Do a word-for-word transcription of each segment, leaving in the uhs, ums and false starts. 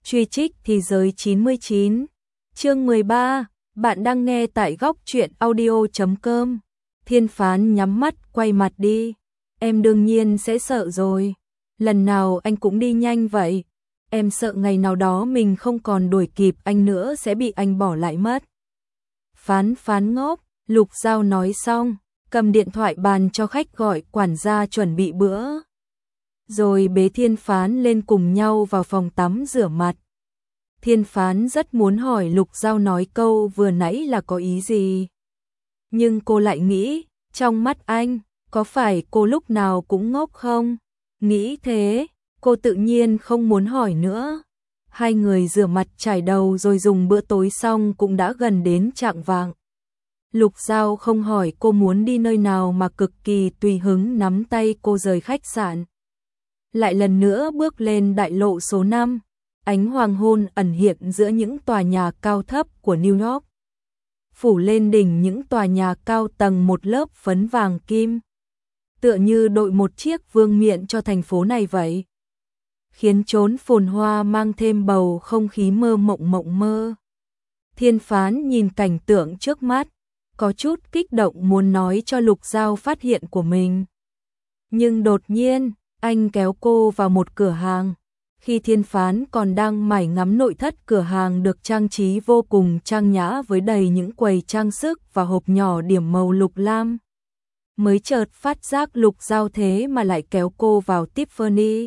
Truy trích thì giới chín mươi chín. Chương mười ba, bạn đang nghe tại góc truyện audio chấm com. Thiên Phán nhắm mắt quay mặt đi. Em đương nhiên sẽ sợ rồi. Lần nào anh cũng đi nhanh vậy. Em sợ ngày nào đó mình không còn đuổi kịp anh nữa sẽ bị anh bỏ lại mất. Phán Phán ngốc, Lục Giao nói xong, cầm điện thoại bàn cho khách gọi quản gia chuẩn bị bữa. Rồi bế Thiên Phán lên cùng nhau vào phòng tắm rửa mặt. Thiên Phán rất muốn hỏi Lục Giao nói câu vừa nãy là có ý gì. Nhưng cô lại nghĩ, trong mắt anh, có phải cô lúc nào cũng ngốc không? Nghĩ thế, cô tự nhiên không muốn hỏi nữa. Hai người rửa mặt chải đầu rồi dùng bữa tối xong cũng đã gần đến chạng vạng. Lục Giao không hỏi cô muốn đi nơi nào mà cực kỳ tùy hứng nắm tay cô rời khách sạn. Lại lần nữa bước lên đại lộ số năm, ánh hoàng hôn ẩn hiện giữa những tòa nhà cao thấp của New York. Phủ lên đỉnh những tòa nhà cao tầng một lớp phấn vàng kim. Tựa như đội một chiếc vương miện cho thành phố này vậy. Khiến chốn phồn hoa mang thêm bầu không khí mơ mộng mộng mơ. Thiên Phán nhìn cảnh tượng trước mắt, có chút kích động muốn nói cho Lục Giao phát hiện của mình. Nhưng đột nhiên, anh kéo cô vào một cửa hàng. Khi Thiên Phán còn đang mải ngắm nội thất cửa hàng được trang trí vô cùng trang nhã với đầy những quầy trang sức và hộp nhỏ điểm màu lục lam. Mới chợt phát giác Lục Giao thế mà lại kéo cô vào Tiffany.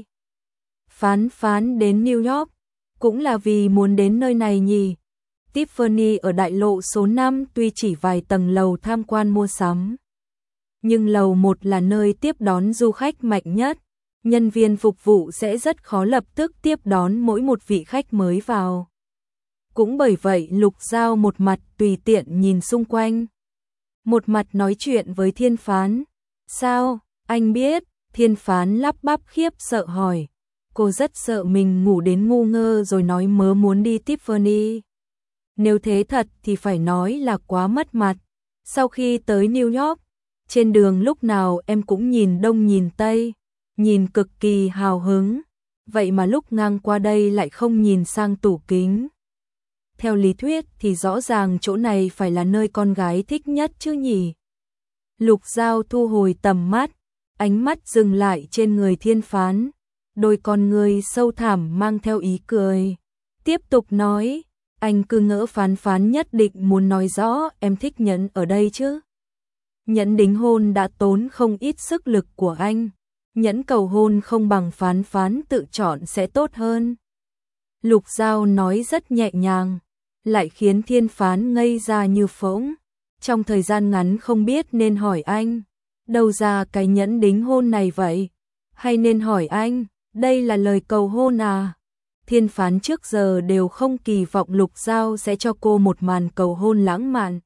Phán Phán đến New York, cũng là vì muốn đến nơi này nhỉ. Tiffany ở đại lộ số năm tuy chỉ vài tầng lầu tham quan mua sắm. Nhưng lầu một là nơi tiếp đón du khách mạnh nhất. Nhân viên phục vụ sẽ rất khó lập tức tiếp đón mỗi một vị khách mới vào. Cũng bởi vậy Lục Giao một mặt tùy tiện nhìn xung quanh. Một mặt nói chuyện với Thiên Phán. Sao, anh biết? Thiên Phán lắp bắp khiếp sợ hỏi. Cô rất sợ mình ngủ đến ngu ngơ rồi nói mớ muốn đi Tiffany. Nếu thế thật thì phải nói là quá mất mặt. Sau khi tới New York, trên đường lúc nào em cũng nhìn đông nhìn tây, nhìn cực kỳ hào hứng. Vậy mà lúc ngang qua đây lại không nhìn sang tủ kính. Theo lý thuyết thì rõ ràng chỗ này phải là nơi con gái thích nhất chứ nhỉ. Lục Giao thu hồi tầm mắt, ánh mắt dừng lại trên người Thiên Phán. Đôi con người sâu thẳm mang theo ý cười. Tiếp tục nói, anh cứ ngỡ Phán Phán nhất định muốn nói rõ em thích nhẫn ở đây chứ. Nhẫn đính hôn đã tốn không ít sức lực của anh. Nhẫn cầu hôn không bằng Phán Phán tự chọn sẽ tốt hơn. Lục Giao nói rất nhẹ nhàng, lại khiến Thiên Phán ngây ra như phỗng. Trong thời gian ngắn không biết nên hỏi anh, đâu ra cái nhẫn đính hôn này vậy? Hay nên hỏi anh, đây là lời cầu hôn à? Thiên Phán trước giờ đều không kỳ vọng Lục Giao sẽ cho cô một màn cầu hôn lãng mạn.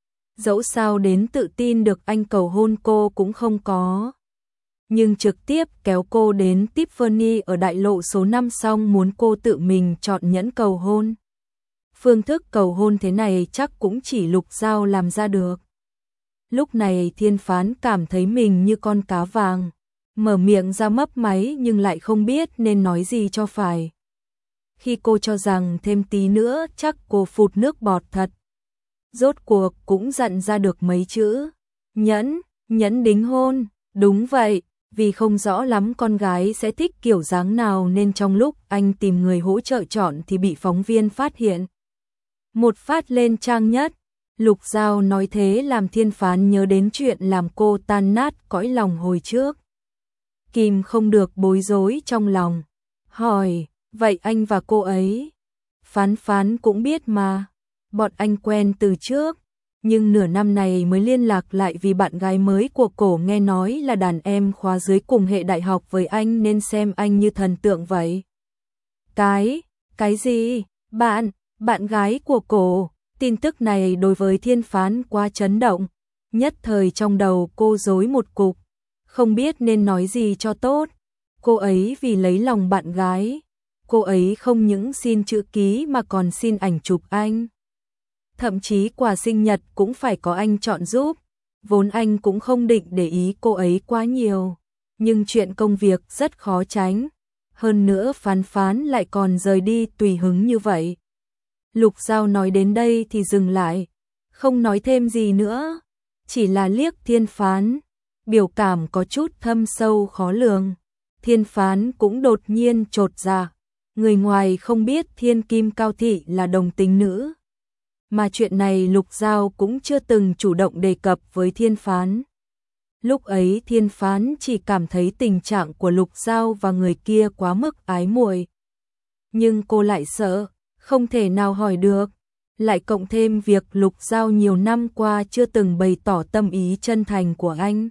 Dẫu sao đến tự tin được anh cầu hôn cô cũng không có. Nhưng trực tiếp kéo cô đến Tiffany ở đại lộ số năm xong muốn cô tự mình chọn nhẫn cầu hôn. Phương thức cầu hôn thế này chắc cũng chỉ Lục Giao làm ra được. Lúc này Thiên Phán cảm thấy mình như con cá vàng, mở miệng ra mấp máy nhưng lại không biết nên nói gì cho phải. Khi cô cho rằng thêm tí nữa chắc cô phụt nước bọt thật. Rốt cuộc cũng dặn ra được mấy chữ. Nhẫn, nhẫn đính hôn, đúng vậy. Vì không rõ lắm con gái sẽ thích kiểu dáng nào nên trong lúc anh tìm người hỗ trợ chọn thì bị phóng viên phát hiện. Một phát lên trang nhất, Lục Giao nói thế làm Thiên Phán nhớ đến chuyện làm cô tan nát cõi lòng hồi trước. Kìm không được bối rối trong lòng. Hỏi, vậy anh và cô ấy? Phán Phán cũng biết mà, bọn anh quen từ trước. Nhưng nửa năm này mới liên lạc lại vì bạn gái mới của cổ nghe nói là đàn em khóa dưới cùng hệ đại học với anh nên xem anh như thần tượng vậy. Cái, cái gì? Bạn, bạn gái của cổ? Tin tức này đối với Thiên Phán quá chấn động. Nhất thời trong đầu cô rối một cục, không biết nên nói gì cho tốt. Cô ấy vì lấy lòng bạn gái, cô ấy không những xin chữ ký mà còn xin ảnh chụp anh. Thậm chí quà sinh nhật cũng phải có anh chọn giúp. Vốn anh cũng không định để ý cô ấy quá nhiều. Nhưng chuyện công việc rất khó tránh. hơn nữa Phán Phán lại còn rời đi tùy hứng như vậy. Lục Giao nói đến đây thì dừng lại, không nói thêm gì nữa, chỉ là liếc Thiên Phán, biểu cảm có chút thâm sâu khó lường. Thiên Phán cũng đột nhiên chột dạ, người ngoài không biết Thiên Kim Cao Thị là đồng tính nữ, mà chuyện này Lục Giao cũng chưa từng chủ động đề cập với Thiên Phán. Lúc ấy Thiên Phán chỉ cảm thấy tình trạng của Lục Giao và người kia quá mức ái muội, nhưng cô lại sợ, không thể nào hỏi được, lại cộng thêm việc Lục Giao nhiều năm qua chưa từng bày tỏ tâm ý chân thành của anh.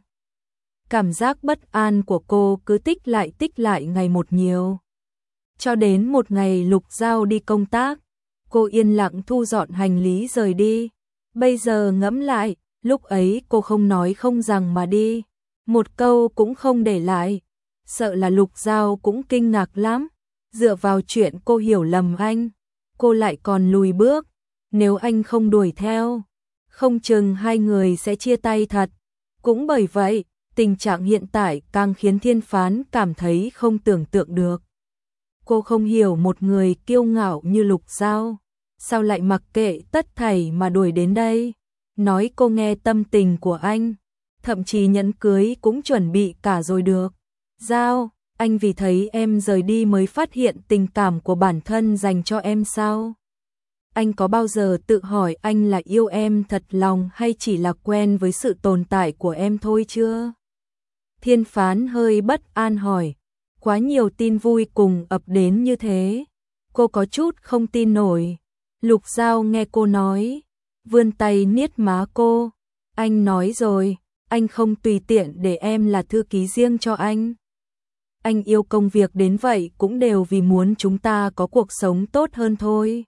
Cảm giác bất an của cô cứ tích lại tích lại ngày một nhiều. Cho đến một ngày Lục Giao đi công tác, cô yên lặng thu dọn hành lý rời đi. Bây giờ ngẫm lại, lúc ấy cô không nói không rằng mà đi, một câu cũng không để lại, sợ là Lục Giao cũng kinh ngạc lắm. Dựa vào chuyện cô hiểu lầm anh, cô lại còn lùi bước, nếu anh không đuổi theo, không chừng hai người sẽ chia tay thật. Cũng bởi vậy, tình trạng hiện tại càng khiến Thiên Phán cảm thấy không tưởng tượng được. Cô không hiểu một người kiêu ngạo như Lục Giao, sao lại mặc kệ tất thảy mà đuổi đến đây, nói cô nghe tâm tình của anh, thậm chí nhẫn cưới cũng chuẩn bị cả rồi được. Giao, anh vì thấy em rời đi mới phát hiện tình cảm của bản thân dành cho em sao? Anh có bao giờ tự hỏi anh là yêu em thật lòng hay chỉ là quen với sự tồn tại của em thôi chưa? Thiên Phán hơi bất an hỏi, quá nhiều tin vui cùng ập đến như thế, cô có chút không tin nổi. Lục Giao nghe cô nói, vươn tay niết má cô, anh nói rồi, anh không tùy tiện để em là thư ký riêng cho anh. Anh yêu công việc đến vậy cũng đều vì muốn chúng ta có cuộc sống tốt hơn thôi.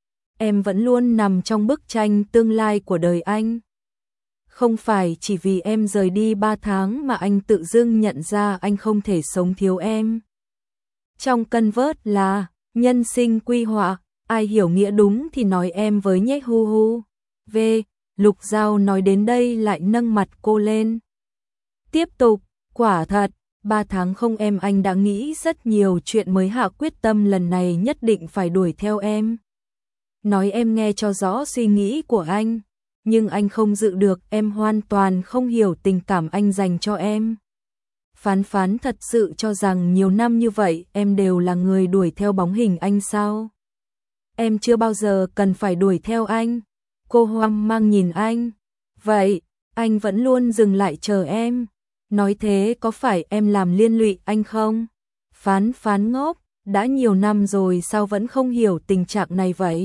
Em vẫn luôn nằm trong bức tranh tương lai của đời anh. Không phải chỉ vì em rời đi ba tháng mà anh tự dưng nhận ra anh không thể sống thiếu em. Trong cân vớt là nhân sinh quy hoạch, ai hiểu nghĩa đúng thì nói em với nhé hu hu. V. Lục Giao nói đến đây lại nâng mặt cô lên. Tiếp tục, quả thật, ba tháng không em anh đã nghĩ rất nhiều chuyện mới hạ quyết tâm lần này nhất định phải đuổi theo em. Nói em nghe cho rõ suy nghĩ của anh, nhưng anh không dự được em hoàn toàn không hiểu tình cảm anh dành cho em. Phán Phán thật sự cho rằng nhiều năm như vậy em đều là người đuổi theo bóng hình anh sao? Em chưa bao giờ cần phải đuổi theo anh. Cô hoang mang nhìn anh. Vậy, anh vẫn luôn dừng lại chờ em. Nói thế có phải em làm liên lụy anh không? Phán Phán ngốc, đã nhiều năm rồi sao vẫn không hiểu tình trạng này vậy?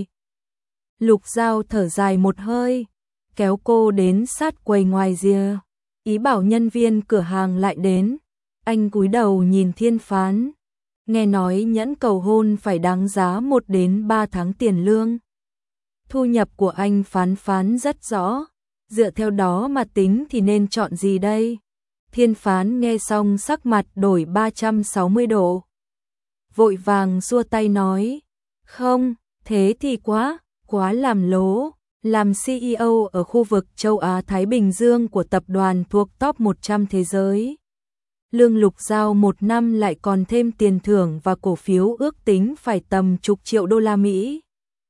Lục Giao thở dài một hơi, kéo cô đến sát quầy ngoài rìa, ý bảo nhân viên cửa hàng lại đến. Anh cúi đầu nhìn Thiên Phán, nghe nói nhẫn cầu hôn phải đáng giá một đến ba tháng tiền lương. Thu nhập của anh Phán Phán rất rõ, dựa theo đó mà tính thì nên chọn gì đây? Thiên Phán nghe xong sắc mặt đổi ba trăm sáu mươi độ. Vội vàng xua tay nói, không, thế thì quá, quá làm lố, làm xê e ô ở khu vực châu Á-Thái Bình Dương của tập đoàn thuộc top một trăm thế giới. Lương Lục Giao một năm lại còn thêm tiền thưởng và cổ phiếu ước tính phải tầm chục triệu đô la Mỹ.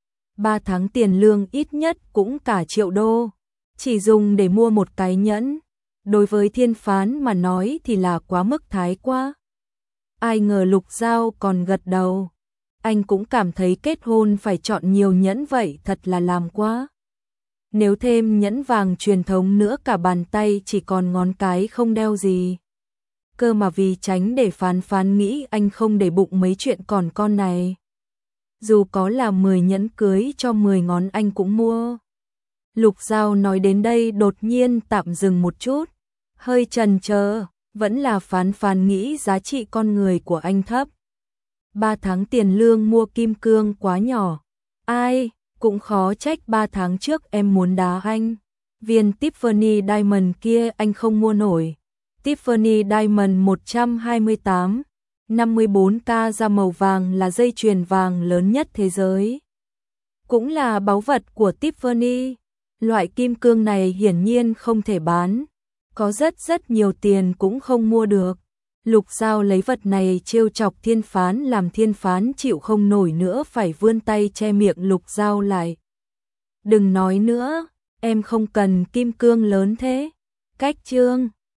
Ba tháng tiền lương ít nhất cũng cả triệu đô, chỉ dùng để mua một cái nhẫn. Đối với Thiên Phán mà nói thì là quá mức thái quá. Ai ngờ Lục Giao còn gật đầu. Anh cũng cảm thấy kết hôn phải chọn nhiều nhẫn vậy thật là làm quá. Nếu thêm nhẫn vàng truyền thống nữa cả bàn tay chỉ còn ngón cái không đeo gì. Cơ mà vì tránh để Phán Phán nghĩ anh không để bụng mấy chuyện còn con này. Dù có là mười nhẫn cưới cho mười ngón anh cũng mua. Lục Giao nói đến đây đột nhiên tạm dừng một chút. Hơi chần chờ, vẫn là Phán Phán nghĩ giá trị con người của anh thấp. Ba tháng tiền lương mua kim cương quá nhỏ. Ai, cũng khó trách ba tháng trước em muốn đá anh. Viên Tiffany Diamond kia anh không mua nổi. Tiffany Diamond một trăm hai mươi tám, năm mươi bốn ca ra màu vàng là dây chuyền vàng lớn nhất thế giới. Cũng là báu vật của Tiffany. Loại kim cương này hiển nhiên không thể bán. Có rất rất nhiều tiền cũng không mua được. Lục Giao lấy vật này trêu chọc Thiên Phán, làm Thiên Phán chịu không nổi nữa phải vươn tay che miệng Lục Giao lại. Đừng nói nữa, em không cần kim cương lớn thế. Cách chương